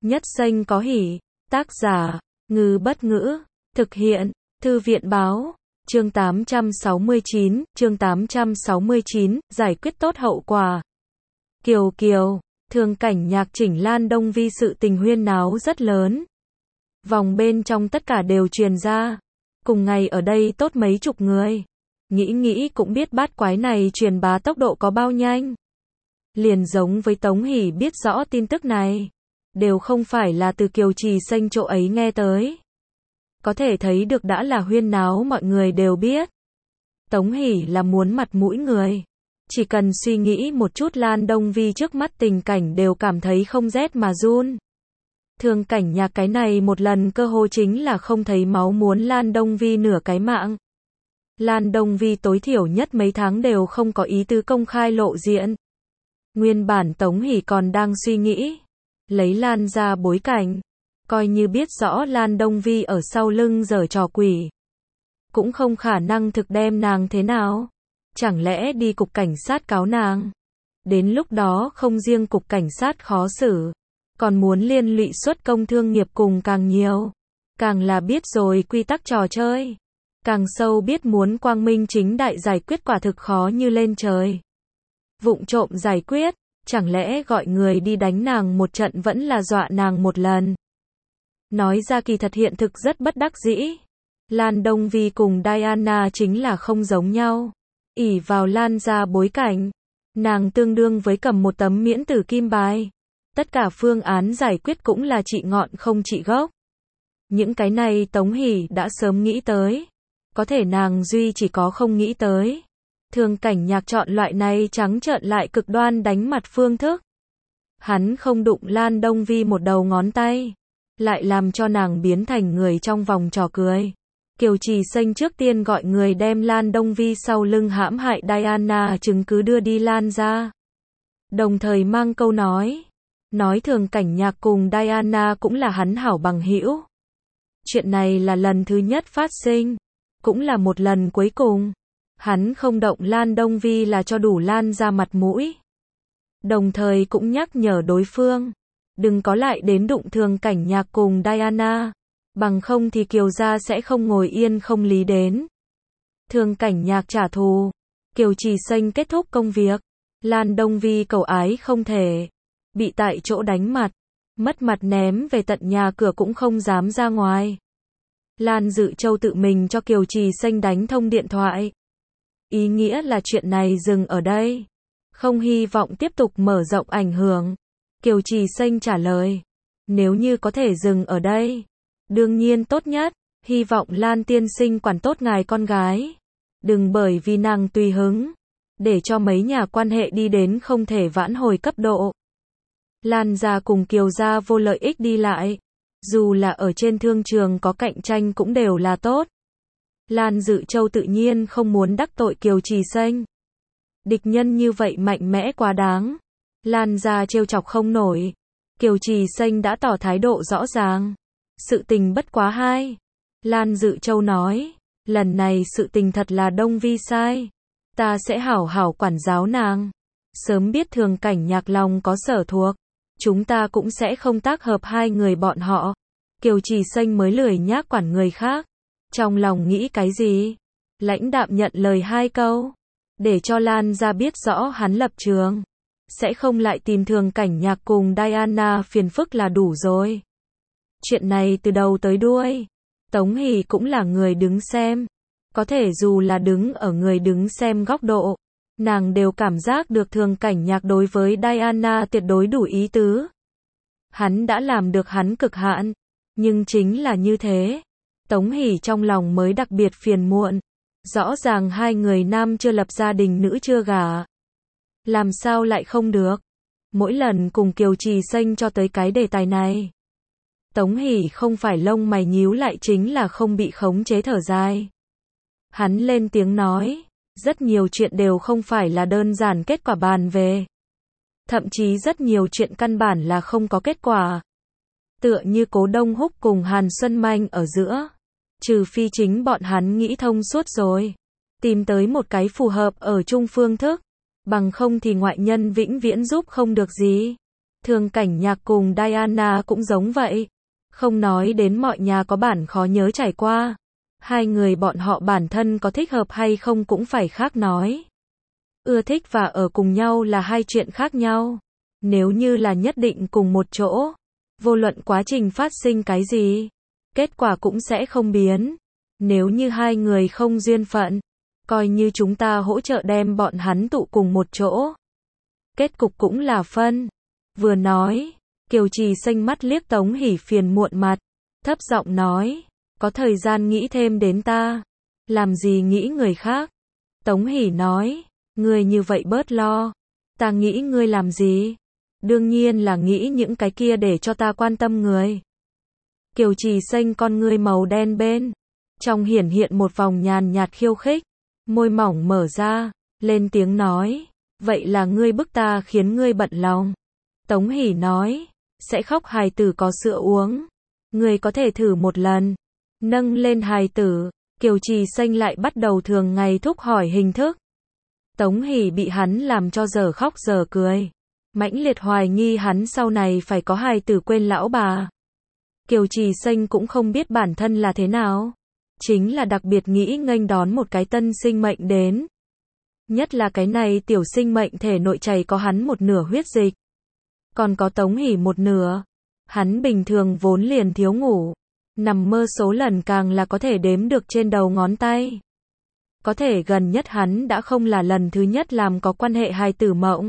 Nhất Xanh có hỉ. Tác giả, Ngư Bất Ngữ. Thực hiện, Thư viện Báo. Chương 869, giải quyết tốt hậu quả. Kiều Kiều, Thường Cảnh Nhạc chỉnh Lan Đông Vi sự tình huyên náo rất lớn. Vòng bên trong tất cả đều truyền ra. Cùng ngày ở đây tốt mấy chục người. Nghĩ cũng biết bát quái này truyền bá tốc độ có bao nhanh. Liền giống với Tống Hỷ biết rõ tin tức này. Đều không phải là từ Kiều Trì Xanh chỗ ấy nghe tới. Có thể thấy được đã là huyên náo mọi người đều biết. Tống Hỷ là muốn mặt mũi người. Chỉ cần suy nghĩ một chút Lan Đông Vi trước mắt tình cảnh đều cảm thấy không rét mà run. Thường Cảnh Nhạc cái này một lần cơ hồ chính là không thấy máu muốn Lan Đông Vi nửa cái mạng. Lan Đông Vi tối thiểu nhất mấy tháng đều không có ý tứ công khai lộ diện. Nguyên bản Tống Hỷ còn đang suy nghĩ. Lấy Lan ra bối cảnh. Coi như biết rõ Lan Đông Vi ở sau lưng giở trò quỷ. Cũng không khả năng thực đem nàng thế nào. Chẳng lẽ đi cục cảnh sát cáo nàng. Đến lúc đó không riêng cục cảnh sát khó xử. Còn muốn liên lụy xuất công thương nghiệp cùng càng nhiều. Càng là biết rồi quy tắc trò chơi. Càng sâu biết muốn quang minh chính đại giải quyết quả thực khó như lên trời. Vụng trộm giải quyết. Chẳng lẽ gọi người đi đánh nàng một trận vẫn là dọa nàng một lần. Nói ra kỳ thật hiện thực rất bất đắc dĩ. Lan Đông Vi cùng Diana chính là không giống nhau. Ỷ vào Lan ra bối cảnh. Nàng tương đương với cầm một tấm miễn tử kim bài. Tất cả phương án giải quyết cũng là trị ngọn không trị gốc. Những cái này Tống Hỷ đã sớm nghĩ tới. Có thể nàng duy chỉ có không nghĩ tới. Thường Cảnh Nhạc chọn loại này trắng trợn lại cực đoan đánh mặt phương thức. Hắn không đụng Lan Đông Vi một đầu ngón tay. Lại làm cho nàng biến thành người trong vòng trò cười. Kiều Trì Xanh trước tiên gọi người đem Lan Đông Vi sau lưng hãm hại Diana chứng cứ đưa đi Lan ra. Đồng thời mang câu nói. Nói Thường Cảnh Nhạc cùng Diana cũng là hắn hảo bằng hữu. Chuyện này là lần thứ nhất phát sinh. Cũng là một lần cuối cùng. Hắn không động Lan Đông Vi là cho đủ Lan ra mặt mũi. Đồng thời cũng nhắc nhở đối phương. Đừng có lại đến đụng Thường Cảnh Nhạc cùng Diana. Bằng không thì Kiều gia sẽ không ngồi yên không lý đến. Thường Cảnh Nhạc trả thù. Kiều Trì Xanh kết thúc công việc. Lan Đông Vi cầu ái không thể. Bị tại chỗ đánh mặt. Mất mặt ném về tận nhà cửa cũng không dám ra ngoài. Lan Dự Châu tự mình cho Kiều Trì Xanh đánh thông điện thoại. Ý nghĩa là chuyện này dừng ở đây. Không hy vọng tiếp tục mở rộng ảnh hưởng. Kiều Trì Xanh trả lời. Nếu như có thể dừng ở đây. Đương nhiên tốt nhất. Hy vọng Lan tiên sinh quản tốt ngài con gái. Đừng bởi vì nàng tùy hứng. Để cho mấy nhà quan hệ đi đến không thể vãn hồi cấp độ. Lan gia cùng Kiều gia vô lợi ích đi lại. Dù là ở trên thương trường có cạnh tranh cũng đều là tốt. Lan Dự Châu tự nhiên không muốn đắc tội Kiều Trì Xanh. Địch nhân như vậy mạnh mẽ quá đáng. Lan gia trêu chọc không nổi. Kiều Trì Xanh đã tỏ thái độ rõ ràng. Sự tình bất quá hai. Lan Dự Châu nói. Lần này sự tình thật là Đông Vi sai. Ta sẽ hảo hảo quản giáo nàng. Sớm biết Thường Cảnh Nhạc lòng có sở thuộc. Chúng ta cũng sẽ không tác hợp hai người bọn họ. Kiều Trì Xanh mới lười nhác quản người khác. Trong lòng nghĩ cái gì? Lãnh đạm nhận lời hai câu. Để cho Lan ra biết rõ hắn lập trường. Sẽ không lại tìm Thường Cảnh Nhạc cùng Diana phiền phức là đủ rồi. Chuyện này từ đầu tới đuôi. Tống Hỷ cũng là người đứng xem. Có thể dù là đứng ở người đứng xem góc độ. Nàng đều cảm giác được Thường Cảnh Nhạc đối với Diana tuyệt đối đủ ý tứ. Hắn đã làm được hắn cực hạn. Nhưng chính là như thế. Tống Hỷ trong lòng mới đặc biệt phiền muộn. Rõ ràng hai người nam chưa lập gia đình nữ chưa gả. Làm sao lại không được? Mỗi lần cùng Kiều Trì Xanh cho tới cái đề tài này. Tống Hỷ không phải lông mày nhíu lại chính là không bị khống chế thở dài. Hắn lên tiếng nói. Rất nhiều chuyện đều không phải là đơn giản kết quả bàn về. Thậm chí rất nhiều chuyện căn bản là không có kết quả. Tựa như Cố Đông Húc cùng Hàn Xuân Manh ở giữa. Trừ phi chính bọn hắn nghĩ thông suốt rồi. Tìm tới một cái phù hợp ở chung phương thức. Bằng không thì ngoại nhân vĩnh viễn giúp không được gì. Thường Cảnh Nhạc cùng Diana cũng giống vậy. Không nói đến mọi nhà có bản khó nhớ trải qua. Hai người bọn họ bản thân có thích hợp hay không cũng phải khác nói. Ưa thích và ở cùng nhau là hai chuyện khác nhau. Nếu như là nhất định cùng một chỗ, vô luận quá trình phát sinh cái gì, kết quả cũng sẽ không biến. Nếu như hai người không duyên phận, coi như chúng ta hỗ trợ đem bọn hắn tụ cùng một chỗ, kết cục cũng là phân. Vừa nói, Kiều Trì xanh mắt liếc Tống Hỷ phiền muộn mặt, thấp giọng nói, có thời gian nghĩ thêm đến ta, làm gì nghĩ người khác. Tống Hỷ nói, ngươi như vậy bớt lo, ta nghĩ ngươi làm gì? Đương nhiên là nghĩ những cái kia để cho ta quan tâm người. Kiều Trì xanh con ngươi màu đen bên, trong hiển hiện một vòng nhàn nhạt khiêu khích, môi mỏng mở ra, lên tiếng nói, vậy là ngươi bức ta khiến ngươi bận lòng. Tống Hỷ nói, sẽ khóc hài tử có sữa uống, ngươi có thể thử một lần. Nâng lên hài tử, Kiều Trì xanh lại bắt đầu thường ngày thúc hỏi hình thức. Tống Hỷ bị hắn làm cho giờ khóc giờ cười, mãnh liệt hoài nghi hắn sau này phải có hài tử quên lão bà. Kiều Trì xanh cũng không biết bản thân là thế nào, chính là đặc biệt nghĩ nghênh đón một cái tân sinh mệnh đến. Nhất là cái này tiểu sinh mệnh thể nội chảy có hắn một nửa huyết dịch, còn có Tống Hỷ một nửa. Hắn bình thường vốn liền thiếu ngủ, nằm mơ số lần càng là có thể đếm được trên đầu ngón tay. Có thể gần nhất hắn đã không là lần thứ nhất làm có quan hệ hài tử mộng.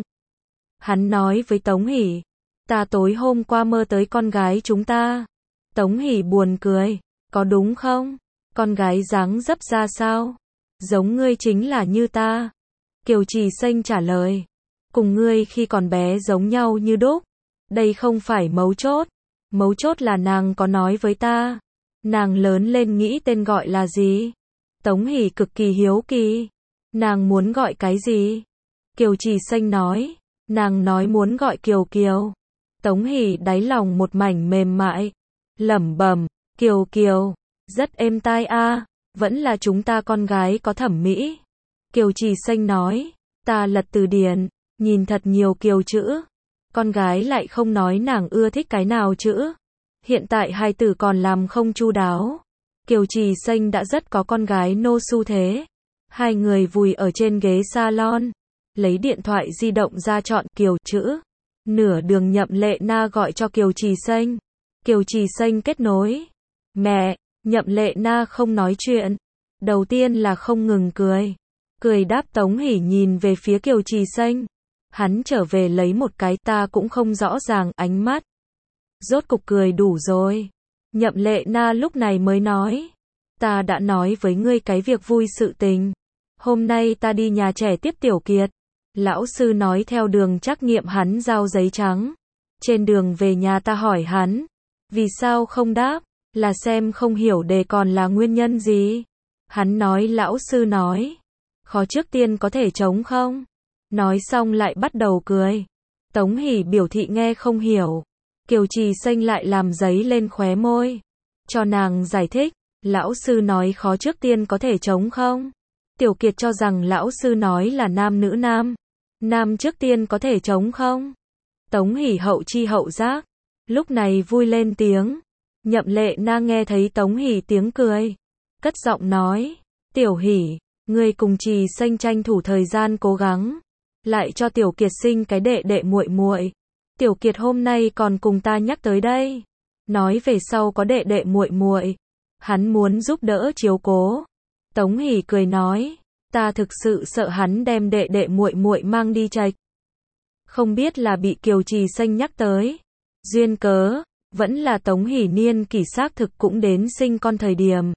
Hắn nói với Tống Hỷ, ta tối hôm qua mơ tới con gái chúng ta. Tống Hỷ buồn cười, có đúng không? Con gái dáng dấp ra sao? Giống ngươi chính là như ta. Kiều Trì xanh trả lời, cùng ngươi khi còn bé giống nhau như đúc. Đây không phải mấu chốt là nàng có nói với ta, nàng lớn lên nghĩ tên gọi là gì? Tống Hỷ cực kỳ hiếu kỳ, nàng muốn gọi cái gì? Kiều Trì xanh nói, nàng nói muốn gọi Kiều Kiều. Tống Hỷ đáy lòng một mảnh mềm mại, lẩm bẩm, Kiều Kiều, rất êm tai a, vẫn là chúng ta con gái có thẩm mỹ. Kiều Trì xanh nói, ta lật từ điển, nhìn thật nhiều Kiều chữ, con gái lại không nói nàng ưa thích cái nào chữ. Hiện tại hài tử còn làm không chu đáo. Kiều Trì xanh đã rất có con gái nô xu thế. Hai người vùi ở trên ghế salon, lấy điện thoại di động ra chọn Kiều chữ. Nửa đường Nhậm Lệ Na gọi cho Kiều Trì xanh. Kiều Trì xanh kết nối. Mẹ, Nhậm Lệ Na không nói chuyện. Đầu tiên là không ngừng cười. Cười đáp. Tống Hỷ nhìn về phía Kiều Trì xanh. Hắn trở về lấy một cái ta cũng không rõ ràng ánh mắt. Rốt cục cười đủ rồi. Nhậm Lệ Na lúc này mới nói, ta đã nói với ngươi cái việc vui sự tình. Hôm nay ta đi nhà trẻ tiếp Tiểu Kiệt. Lão sư nói theo đường trắc nghiệm hắn giao giấy trắng. Trên đường về nhà ta hỏi hắn, vì sao không đáp, là xem không hiểu đề còn là nguyên nhân gì. Hắn nói lão sư nói, khó trước tiên có thể trống không? Nói xong lại bắt đầu cười. Tống Hỷ biểu thị nghe không hiểu. Kiều Trì xanh lại làm giấy lên khóe môi, cho nàng giải thích, lão sư nói khó trước tiên có thể trống không? Tiểu Kiệt cho rằng lão sư nói là nam nữ nam. Nam trước tiên có thể trống không? Tống Hỷ hậu chi hậu giác, lúc này vui lên tiếng. Nhậm Lệ Na nghe thấy Tống Hỷ tiếng cười, cất giọng nói, Tiểu Hỷ, ngươi cùng Trì xanh tranh thủ thời gian cố gắng, lại cho Tiểu Kiệt sinh cái đệ đệ muội muội. Tiểu Kiệt hôm nay còn cùng ta nhắc tới đây, nói về sau có đệ đệ muội muội, hắn muốn giúp đỡ chiếu cố. Tống Hỷ cười nói, ta thực sự sợ hắn đem đệ đệ muội muội mang đi trạch. Không biết là bị Kiều Trì xanh nhắc tới, duyên cớ, vẫn là Tống Hỷ niên kỷ xác thực cũng đến sinh con thời điểm.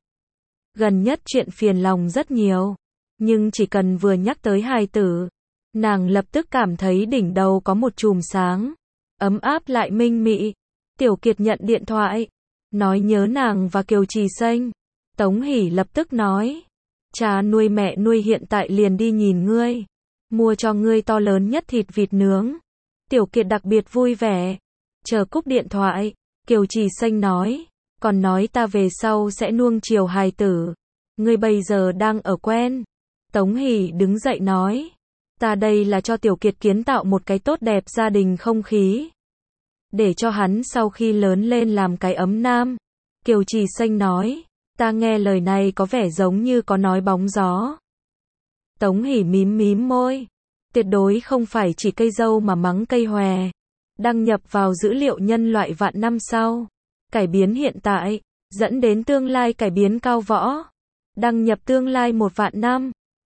Gần nhất chuyện phiền lòng rất nhiều, nhưng chỉ cần vừa nhắc tới hài tử, nàng lập tức cảm thấy đỉnh đầu có một chùm sáng, ấm áp lại minh mị. Tiểu Kiệt nhận điện thoại, nói nhớ nàng và Kiều Trì xanh. Tống Hỷ lập tức nói, cha nuôi mẹ nuôi hiện tại liền đi nhìn ngươi, mua cho ngươi to lớn nhất thịt vịt nướng. Tiểu Kiệt đặc biệt vui vẻ. Chờ cúp điện thoại, Kiều Trì xanh nói, còn nói ta về sau sẽ nuông chiều hài tử. Ngươi bây giờ đang ở quen. Tống Hỷ đứng dậy nói, ta đây là cho Tiểu Kiệt kiến tạo một cái tốt đẹp gia đình không khí. để cho hắn sau khi lớn lên làm cái ấm nam. Kiều Trì Xanh nói, ta nghe lời này có vẻ giống như có nói bóng gió. Tống Hỷ mím mím môi, tuyệt đối không phải chỉ cây dâu mà mắng cây hòe. Đăng nhập vào dữ liệu nhân loại vạn năm sau, cải biến hiện tại, dẫn đến tương lai cải biến cao võ. Đăng nhập tương lai 1 vạn năm.